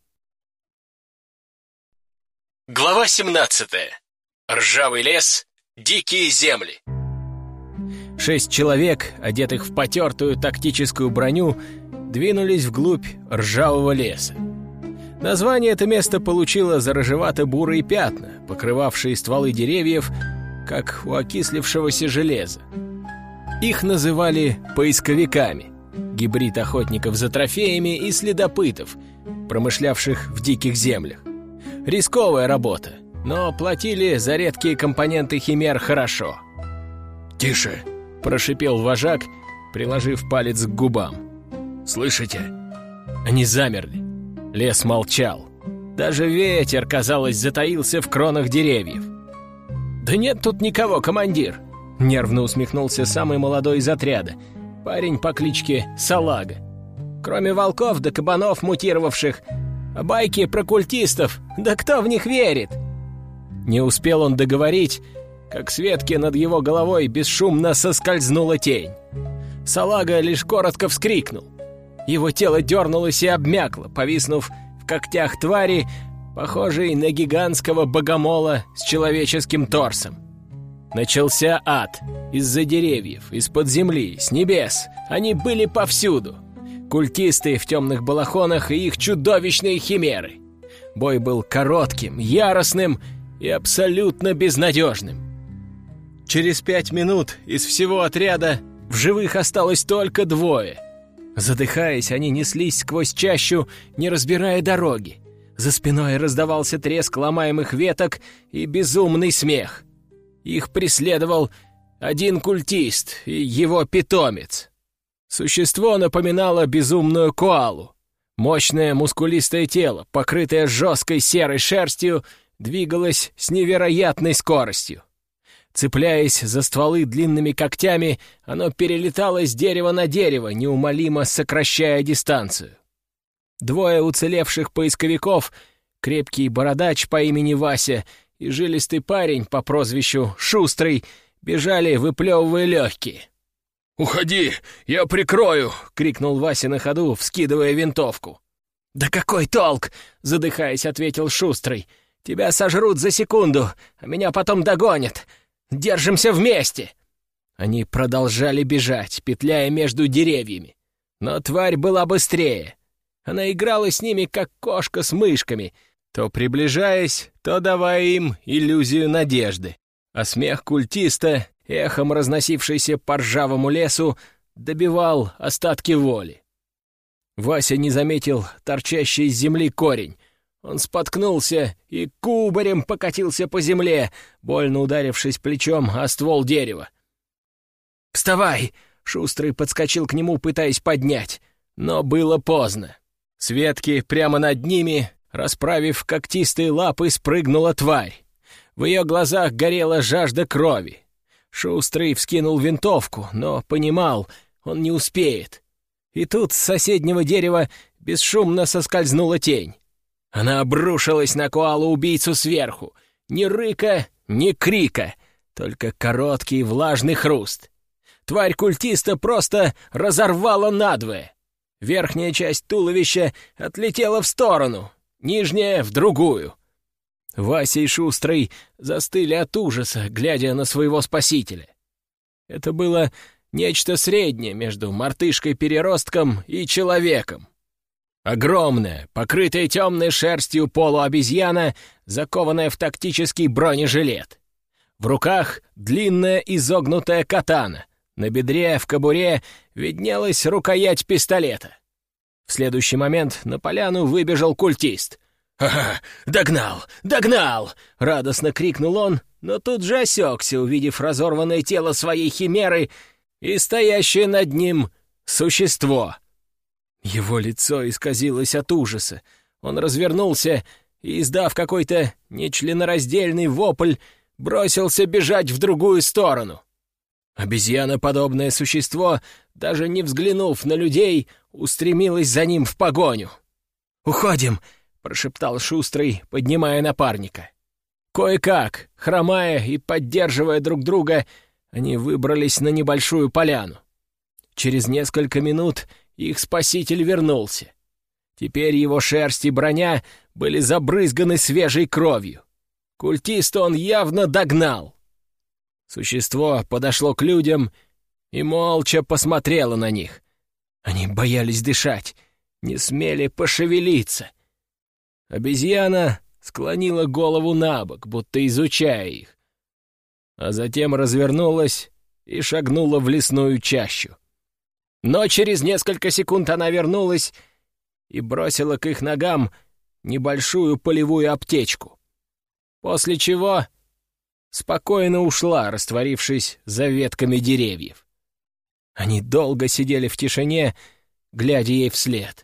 Глава семнадцатая. Ржавый лес, дикие земли. Шесть человек, одетых в потертую тактическую броню, двинулись вглубь ржавого леса. Название это место получило за рыжевато-бурые пятна, покрывавшие стволы деревьев, как у окислившегося железа. Их называли поисковиками, гибрид охотников за трофеями и следопытов, промышлявших в диких землях. Рисковая работа, но платили за редкие компоненты химер хорошо. «Тише!» — прошипел вожак, приложив палец к губам. «Слышите?» Они замерли. Лес молчал. Даже ветер, казалось, затаился в кронах деревьев. «Да нет тут никого, командир!» — нервно усмехнулся самый молодой из отряда, парень по кличке Салага. «Кроме волков да кабанов мутировавших, а байки про культистов, да кто в них верит?» Не успел он договорить, как с ветки над его головой бесшумно соскользнула тень. Салага лишь коротко вскрикнул. Его тело дернулось и обмякло, повиснув в когтях твари, похожей на гигантского богомола с человеческим торсом. Начался ад. Из-за деревьев, из-под земли, с небес. Они были повсюду. Культисты в темных балахонах и их чудовищные химеры. Бой был коротким, яростным и абсолютно безнадежным. Через пять минут из всего отряда в живых осталось только двое. Задыхаясь, они неслись сквозь чащу, не разбирая дороги. За спиной раздавался треск ломаемых веток и безумный смех. Их преследовал один культист и его питомец. Существо напоминало безумную коалу. Мощное мускулистое тело, покрытое жесткой серой шерстью, двигалось с невероятной скоростью. Цепляясь за стволы длинными когтями, оно перелетало с дерева на дерево, неумолимо сокращая дистанцию. Двое уцелевших поисковиков, крепкий бородач по имени Вася и жилистый парень по прозвищу Шустрый, бежали, выплевывая легкие. «Уходи, я прикрою!» — крикнул Вася на ходу, вскидывая винтовку. «Да какой толк!» — задыхаясь, ответил Шустрый. «Тебя сожрут за секунду, а меня потом догонят. Держимся вместе!» Они продолжали бежать, петляя между деревьями. Но тварь была быстрее. Она играла с ними, как кошка с мышками, то приближаясь, то давая им иллюзию надежды. А смех культиста, эхом разносившийся по ржавому лесу, добивал остатки воли. Вася не заметил торчащий из земли корень. Он споткнулся и кубарем покатился по земле, больно ударившись плечом о ствол дерева. «Вставай!» — Шустрый подскочил к нему, пытаясь поднять. Но было поздно. С ветки прямо над ними, расправив когтистые лапы, спрыгнула тварь. В ее глазах горела жажда крови. Шустрый вскинул винтовку, но понимал, он не успеет. И тут с соседнего дерева бесшумно соскользнула тень. Она обрушилась на коалу-убийцу сверху. Ни рыка, ни крика, только короткий влажный хруст. Тварь культиста просто разорвала надвое. Верхняя часть туловища отлетела в сторону, нижняя — в другую. Вася и Шустрый застыли от ужаса, глядя на своего спасителя. Это было нечто среднее между мартышкой-переростком и человеком. Огромная, покрытая темной шерстью полуобезьяна, закованная в тактический бронежилет. В руках длинная изогнутая катана. На бедре в кобуре виднелась рукоять пистолета. В следующий момент на поляну выбежал культист. «Ага, догнал! Догнал!» — радостно крикнул он, но тут же осекся, увидев разорванное тело своей химеры и стоящее над ним существо. Его лицо исказилось от ужаса. Он развернулся и, издав какой-то нечленораздельный вопль, бросился бежать в другую сторону. Обезьяноподобное существо, даже не взглянув на людей, устремилось за ним в погоню. «Уходим!» — прошептал Шустрый, поднимая напарника. Кое-как, хромая и поддерживая друг друга, они выбрались на небольшую поляну. Через несколько минут их спаситель вернулся. Теперь его шерсть и броня были забрызганы свежей кровью. Культиста он явно догнал. Существо подошло к людям и молча посмотрело на них. Они боялись дышать, не смели пошевелиться. Обезьяна склонила голову набок, будто изучая их, а затем развернулась и шагнула в лесную чащу. Но через несколько секунд она вернулась и бросила к их ногам небольшую полевую аптечку, после чего спокойно ушла, растворившись за ветками деревьев. Они долго сидели в тишине, глядя ей вслед.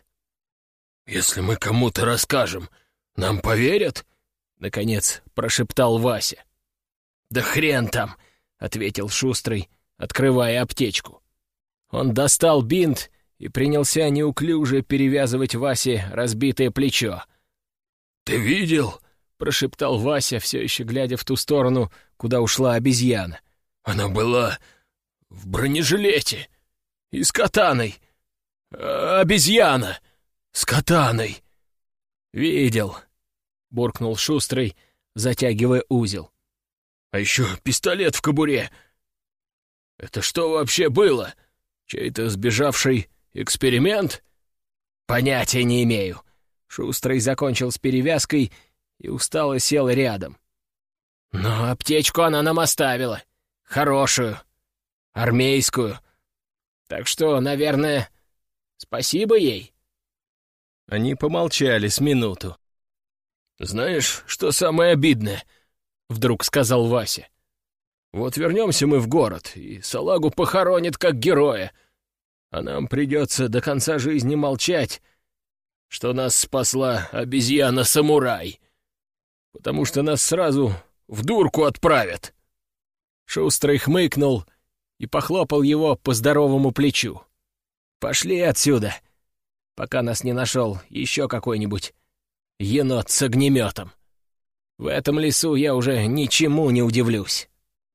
«Если мы кому-то расскажем, нам поверят?» — наконец прошептал Вася. «Да хрен там!» — ответил Шустрый, открывая аптечку. Он достал бинт и принялся неуклюже перевязывать Васе разбитое плечо. «Ты видел?» — прошептал Вася, все еще глядя в ту сторону, куда ушла обезьяна. «Она была в бронежилете и с катаной. обезьяна с катаной». «Видел», — буркнул Шустрый, затягивая узел. «А еще пистолет в кобуре. Это что вообще было? Чей-то сбежавший эксперимент?» «Понятия не имею». Шустрый закончил с перевязкой и устало сел рядом. «Но аптечку она нам оставила. Хорошую. Армейскую. Так что, наверное, спасибо ей». Они помолчали с минуту. «Знаешь, что самое обидное?» — вдруг сказал Вася. «Вот вернемся мы в город, и салагу похоронят как героя, а нам придется до конца жизни молчать, что нас спасла обезьяна-самурай, потому что нас сразу в дурку отправят». Шустрый хмыкнул и похлопал его по здоровому плечу. «Пошли отсюда, пока нас не нашел еще какой-нибудь енот с огнеметом. В этом лесу я уже ничему не удивлюсь».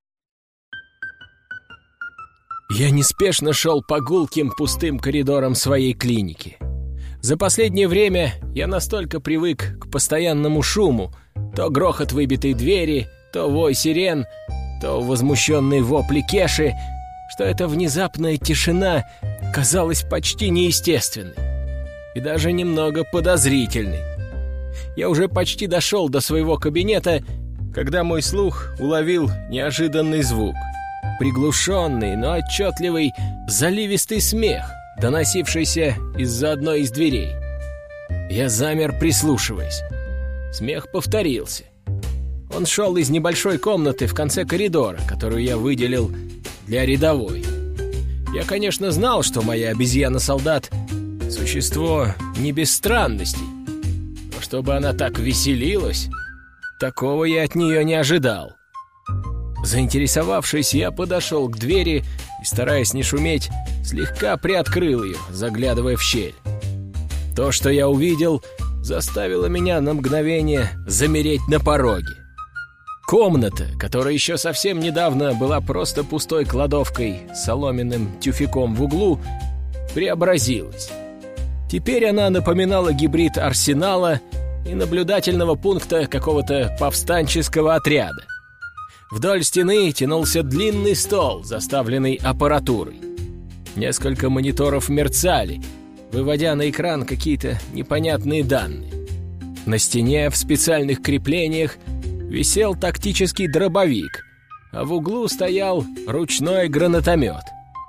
Я неспешно шел по гулким пустым коридорам своей клиники. За последнее время я настолько привык к постоянному шуму, то грохот выбитой двери, то вой сирен, то возмущенные вопли Кеши, что эта внезапная тишина казалась почти неестественной и даже немного подозрительной. Я уже почти дошел до своего кабинета, когда мой слух уловил неожиданный звук. Приглушенный, но отчетливый, заливистый смех, доносившийся из-за одной из дверей. Я замер, прислушиваясь. Смех повторился. Он шел из небольшой комнаты в конце коридора, которую я выделил для рядовой. Я, конечно, знал, что моя обезьяна-солдат — существо не без странностей, но чтобы она так веселилась, такого я от нее не ожидал. Заинтересовавшись, я подошел к двери и, стараясь не шуметь, слегка приоткрыл ее, заглядывая в щель. То, что я увидел, заставило меня на мгновение замереть на пороге. Комната, которая еще совсем недавно была просто пустой кладовкой с соломенным тюфяком в углу, преобразилась. Теперь она напоминала гибрид арсенала и наблюдательного пункта какого-то повстанческого отряда. Вдоль стены тянулся длинный стол, заставленный аппаратурой. Несколько мониторов мерцали, выводя на экран какие-то непонятные данные. На стене в специальных креплениях висел тактический дробовик, а в углу стоял ручной гранатомет.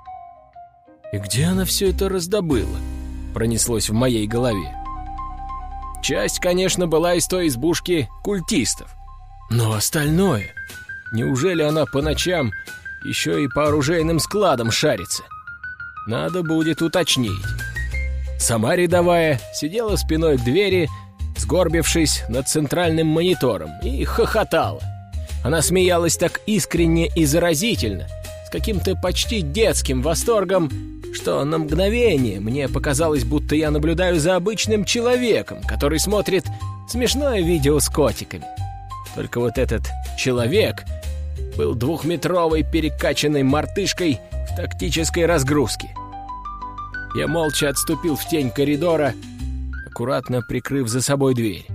«И где она все это раздобыла?» — пронеслось в моей голове. Часть, конечно, была из той избушки культистов. Но остальное... Неужели она по ночам еще и по оружейным складам шарится? Надо будет уточнить. Сама рядовая сидела спиной к двери, сгорбившись над центральным монитором, и хохотала. Она смеялась так искренне и заразительно, с каким-то почти детским восторгом, что на мгновение мне показалось, будто я наблюдаю за обычным человеком, который смотрит смешное видео с котиками. Только вот этот человек был двухметровой перекачанной мартышкой в тактической разгрузке. Я молча отступил в тень коридора, аккуратно прикрыв за собой дверь.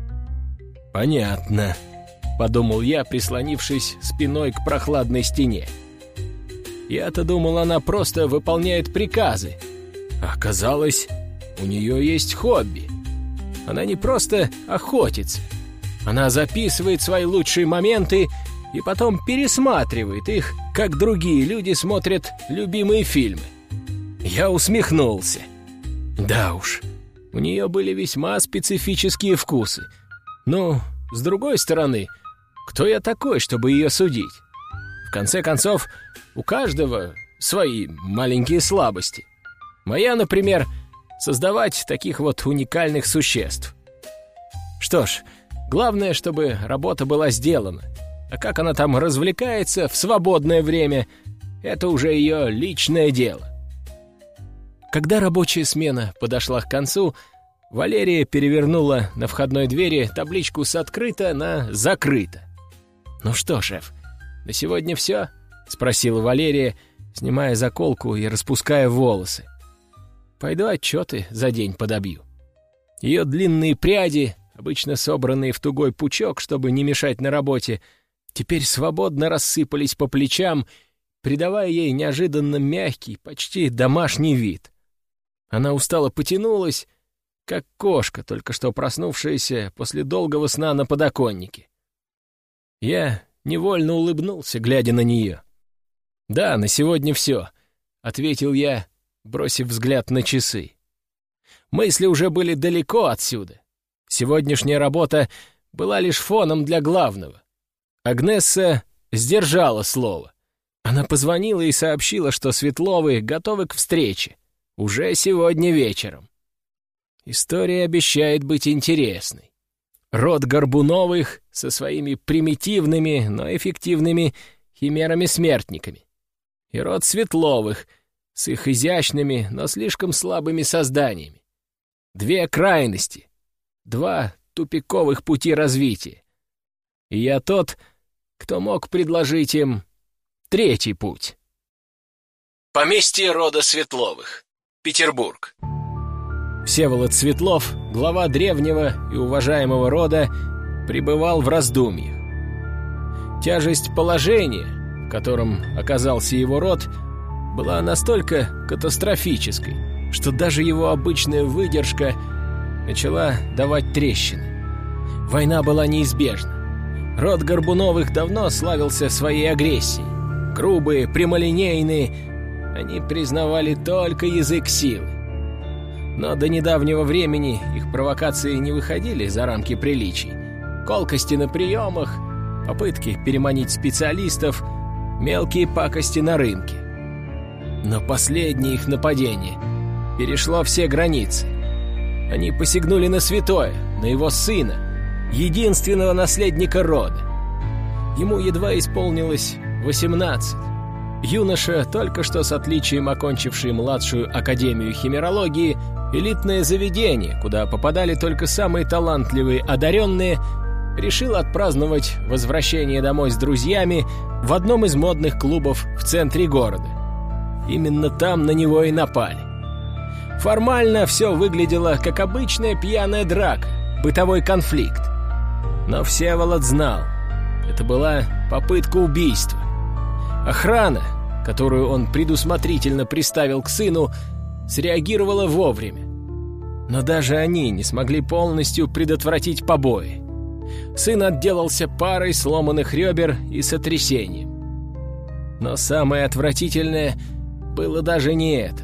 «Понятно», — подумал я, прислонившись спиной к прохладной стене. Я-то думал, она просто выполняет приказы, а оказалось, у нее есть хобби. Она не просто охотится, она записывает свои лучшие моменты и потом пересматривает их, как другие люди смотрят любимые фильмы. Я усмехнулся. Да уж, у нее были весьма специфические вкусы. Но, с другой стороны, кто я такой, чтобы ее судить? В конце концов, у каждого свои маленькие слабости. Моя, например, создавать таких вот уникальных существ. Что ж, главное, чтобы работа была сделана. А как она там развлекается в свободное время, это уже ее личное дело. Когда рабочая смена подошла к концу, Валерия перевернула на входной двери табличку с «открыто» на «закрыто». «Ну что, шеф, на сегодня все?» — спросила Валерия, снимая заколку и распуская волосы. Пойду отчеты за день подобью. Ее длинные пряди, обычно собранные в тугой пучок, чтобы не мешать на работе, теперь свободно рассыпались по плечам, придавая ей неожиданно мягкий, почти домашний вид. Она устало потянулась, как кошка, только что проснувшаяся после долгого сна на подоконнике. Я невольно улыбнулся, глядя на нее. «Да, на сегодня все», — ответил я, бросив взгляд на часы. Мысли уже были далеко отсюда. Сегодняшняя работа была лишь фоном для главного. Агнесса сдержала слово. Она позвонила и сообщила, что Светловы готовы к встрече. Уже сегодня вечером. История обещает быть интересной. Род Горбуновых со своими примитивными, но эффективными химерами-смертниками. И род Светловых с их изящными, но слишком слабыми созданиями. Две крайности, два тупиковых пути развития. И я тот, кто мог предложить им третий путь. Поместье рода Светловых. Петербург. Всеволод Светлов, глава древнего и уважаемого рода, пребывал в раздумьях. Тяжесть положения, в котором оказался его род, была настолько катастрофической, что даже его обычная выдержка начала давать трещины. Война была неизбежна. Род Горбуновых давно славился своей агрессией. Грубые, прямолинейные, они признавали только язык силы. Но до недавнего времени их провокации не выходили за рамки приличий. Колкости на приемах, попытки переманить специалистов, мелкие пакости на рынке. Но последнее их нападение перешло все границы. Они посягнули на святое, на его сына, единственного наследника рода. Ему едва исполнилось восемнадцать. Юноша, только что с отличием окончивший младшую академию химерологии, элитное заведение, куда попадали только самые талантливые одаренные, решил отпраздновать возвращение домой с друзьями в одном из модных клубов в центре города. Именно там на него и напали. Формально все выглядело как обычная пьяная драка, бытовой конфликт. Но Всеволод знал, это была попытка убийства. Охрана, которую он предусмотрительно приставил к сыну, среагировала вовремя. Но даже они не смогли полностью предотвратить побои. Сын отделался парой сломанных ребер и сотрясением. Но самое отвратительное было даже не это.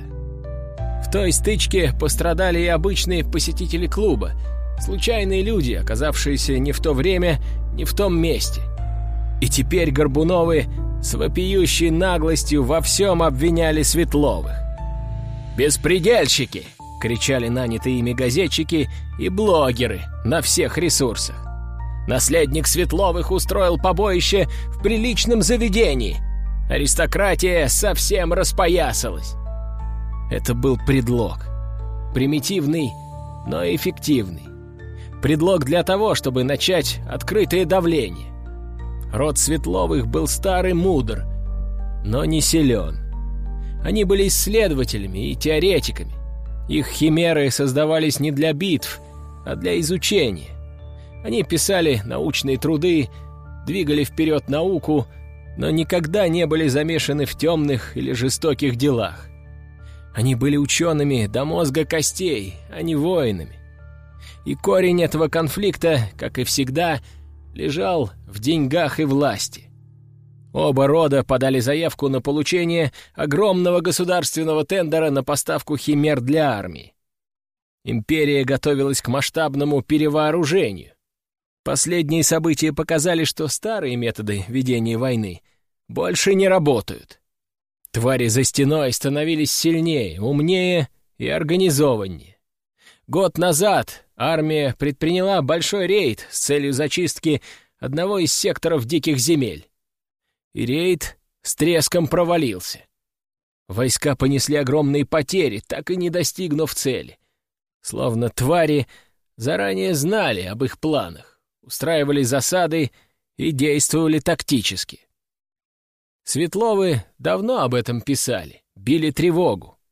В той стычке пострадали и обычные посетители клуба, случайные люди, оказавшиеся не в то время, не в том месте. И теперь Горбуновы с вопиющей наглостью во всем обвиняли Светловых. «Беспредельщики!» — кричали нанятые ими газетчики и блогеры на всех ресурсах. «Наследник Светловых устроил побоище в приличном заведении. Аристократия совсем распоясалась». Это был предлог. Примитивный, но эффективный. Предлог для того, чтобы начать открытое давление. Род Светловых был стар и мудр, но не силен. Они были исследователями и теоретиками. Их химеры создавались не для битв, а для изучения. Они писали научные труды, двигали вперед науку, но никогда не были замешаны в темных или жестоких делах. Они были учеными до мозга костей, а не воинами. И корень этого конфликта, как и всегда, лежал в деньгах и власти. Оба рода подали заявку на получение огромного государственного тендера на поставку химер для армии. Империя готовилась к масштабному перевооружению. Последние события показали, что старые методы ведения войны больше не работают. Твари за стеной становились сильнее, умнее и организованнее. Год назад армия предприняла большой рейд с целью зачистки одного из секторов диких земель. И рейд с треском провалился. Войска понесли огромные потери, так и не достигнув цели. Словно твари заранее знали об их планах, устраивали засады и действовали тактически. Светловы давно об этом писали, били тревогу.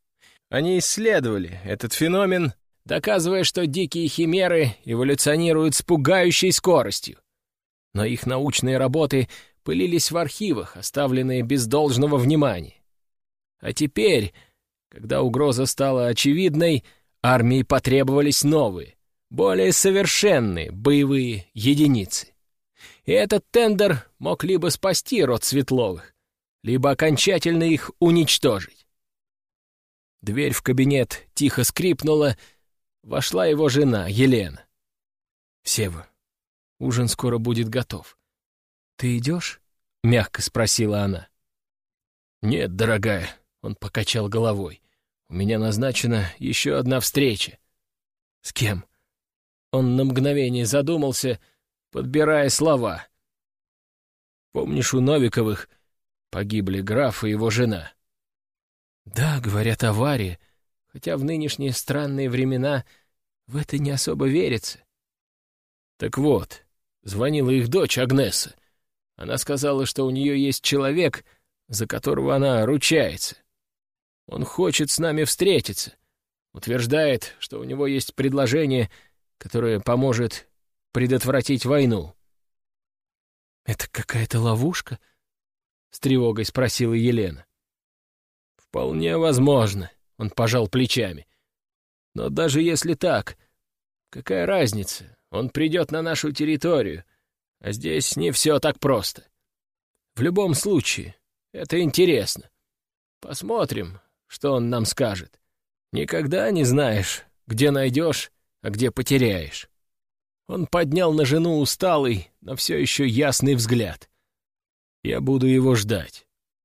Они исследовали этот феномен, доказывая, что дикие химеры эволюционируют с пугающей скоростью. Но их научные работы пылились в архивах, оставленные без должного внимания. А теперь, когда угроза стала очевидной, армии потребовались новые, более совершенные боевые единицы. И этот тендер мог либо спасти род Светловых, либо окончательно их уничтожить. Дверь в кабинет тихо скрипнула, вошла его жена, Елена. «Сева, ужин скоро будет готов. Ты идешь?» — мягко спросила она. «Нет, дорогая», — он покачал головой. «У меня назначена еще одна встреча». «С кем?» Он на мгновение задумался, подбирая слова. «Помнишь, у Новиковых погибли граф и его жена?» «Да, говорят, авария, хотя в нынешние странные времена в это не особо верится». «Так вот, звонила их дочь Агнеса. Она сказала, что у нее есть человек, за которого она ручается. Он хочет с нами встретиться, утверждает, что у него есть предложение, которое поможет предотвратить войну». «Это какая-то ловушка?» — с тревогой спросила Елена. «Вполне возможно», — он пожал плечами. «Но даже если так, какая разница? Он придет на нашу территорию, а здесь не все так просто. В любом случае, это интересно. Посмотрим, что он нам скажет. Никогда не знаешь, где найдешь, а где потеряешь». Он поднял на жену усталый, но все еще ясный взгляд. «Я буду его ждать».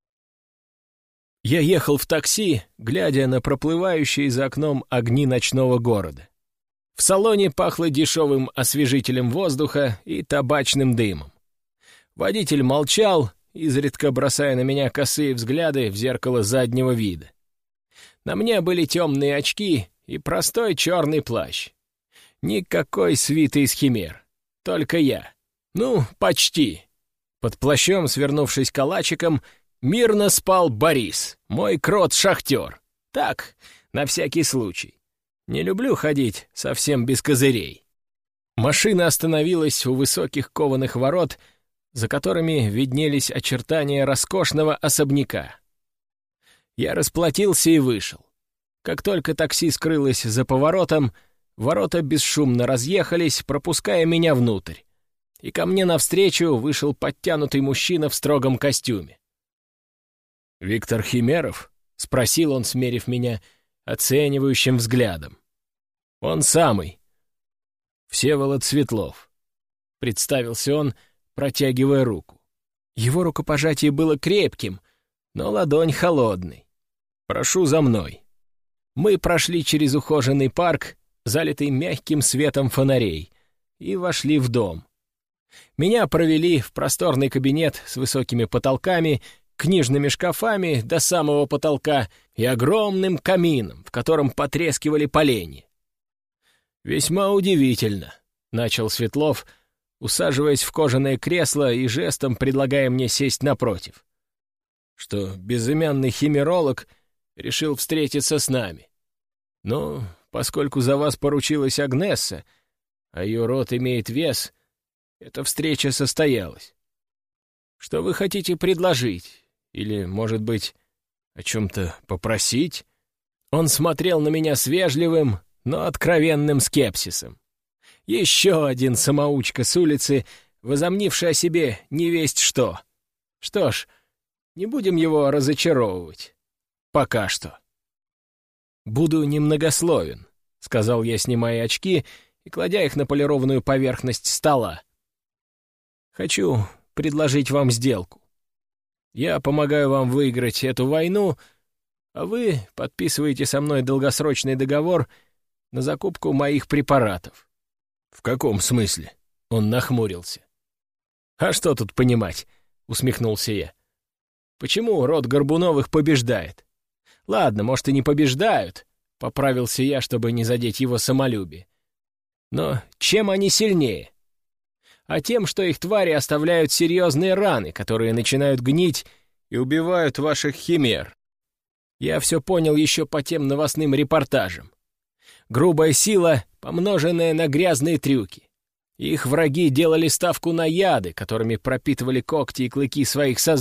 Я ехал в такси, глядя на проплывающие за окном огни ночного города. В салоне пахло дешевым освежителем воздуха и табачным дымом. Водитель молчал, изредка бросая на меня косые взгляды в зеркало заднего вида. На мне были темные очки и простой черный плащ. Никакой свиты из химер. Только я. Ну, почти. Под плащом, свернувшись калачиком, мирно спал Борис, мой крот-шахтер. Так, на всякий случай. Не люблю ходить совсем без козырей. Машина остановилась у высоких кованых ворот, за которыми виднелись очертания роскошного особняка. Я расплатился и вышел. Как только такси скрылось за поворотом, ворота бесшумно разъехались, пропуская меня внутрь, и ко мне навстречу вышел подтянутый мужчина в строгом костюме. «Виктор Химеров?» — спросил он, смерив меня оценивающим взглядом. «Он самый. Всеволод Светлов», — представился он, протягивая руку. Его рукопожатие было крепким, но ладонь холодной. «Прошу за мной». Мы прошли через ухоженный парк, залитый мягким светом фонарей, и вошли в дом. Меня провели в просторный кабинет с высокими потолками, книжными шкафами до самого потолка и огромным камином, в котором потрескивали поленья. «Весьма удивительно», — начал Светлов, усаживаясь в кожаное кресло и жестом предлагая мне сесть напротив, «что безымянный химеролог решил встретиться с нами. Но поскольку за вас поручилась Агнесса, а ее род имеет вес, эта встреча состоялась. Что вы хотите предложить? Или, может быть, о чем-то попросить?» Он смотрел на меня с вежливым, но откровенным скепсисом. Еще один самоучка с улицы, возомнивший о себе невесть что. Что ж, не будем его разочаровывать. Пока что. «Буду немногословен», — сказал я, снимая очки и кладя их на полированную поверхность стола. «Хочу предложить вам сделку. Я помогаю вам выиграть эту войну, а вы подписываете со мной долгосрочный договор на закупку моих препаратов». «В каком смысле?» — он нахмурился. «А что тут понимать?» — усмехнулся я. «Почему род Горбуновых побеждает? Ладно, может, и не побеждают», — поправился я, чтобы не задеть его самолюбие. «Но чем они сильнее? А тем, что их твари оставляют серьезные раны, которые начинают гнить и убивают ваших химер. Я все понял еще по тем новостным репортажам. Грубая сила, помноженная на грязные трюки. Их враги делали ставку на яды, которыми пропитывали когти и клыки своих созданий.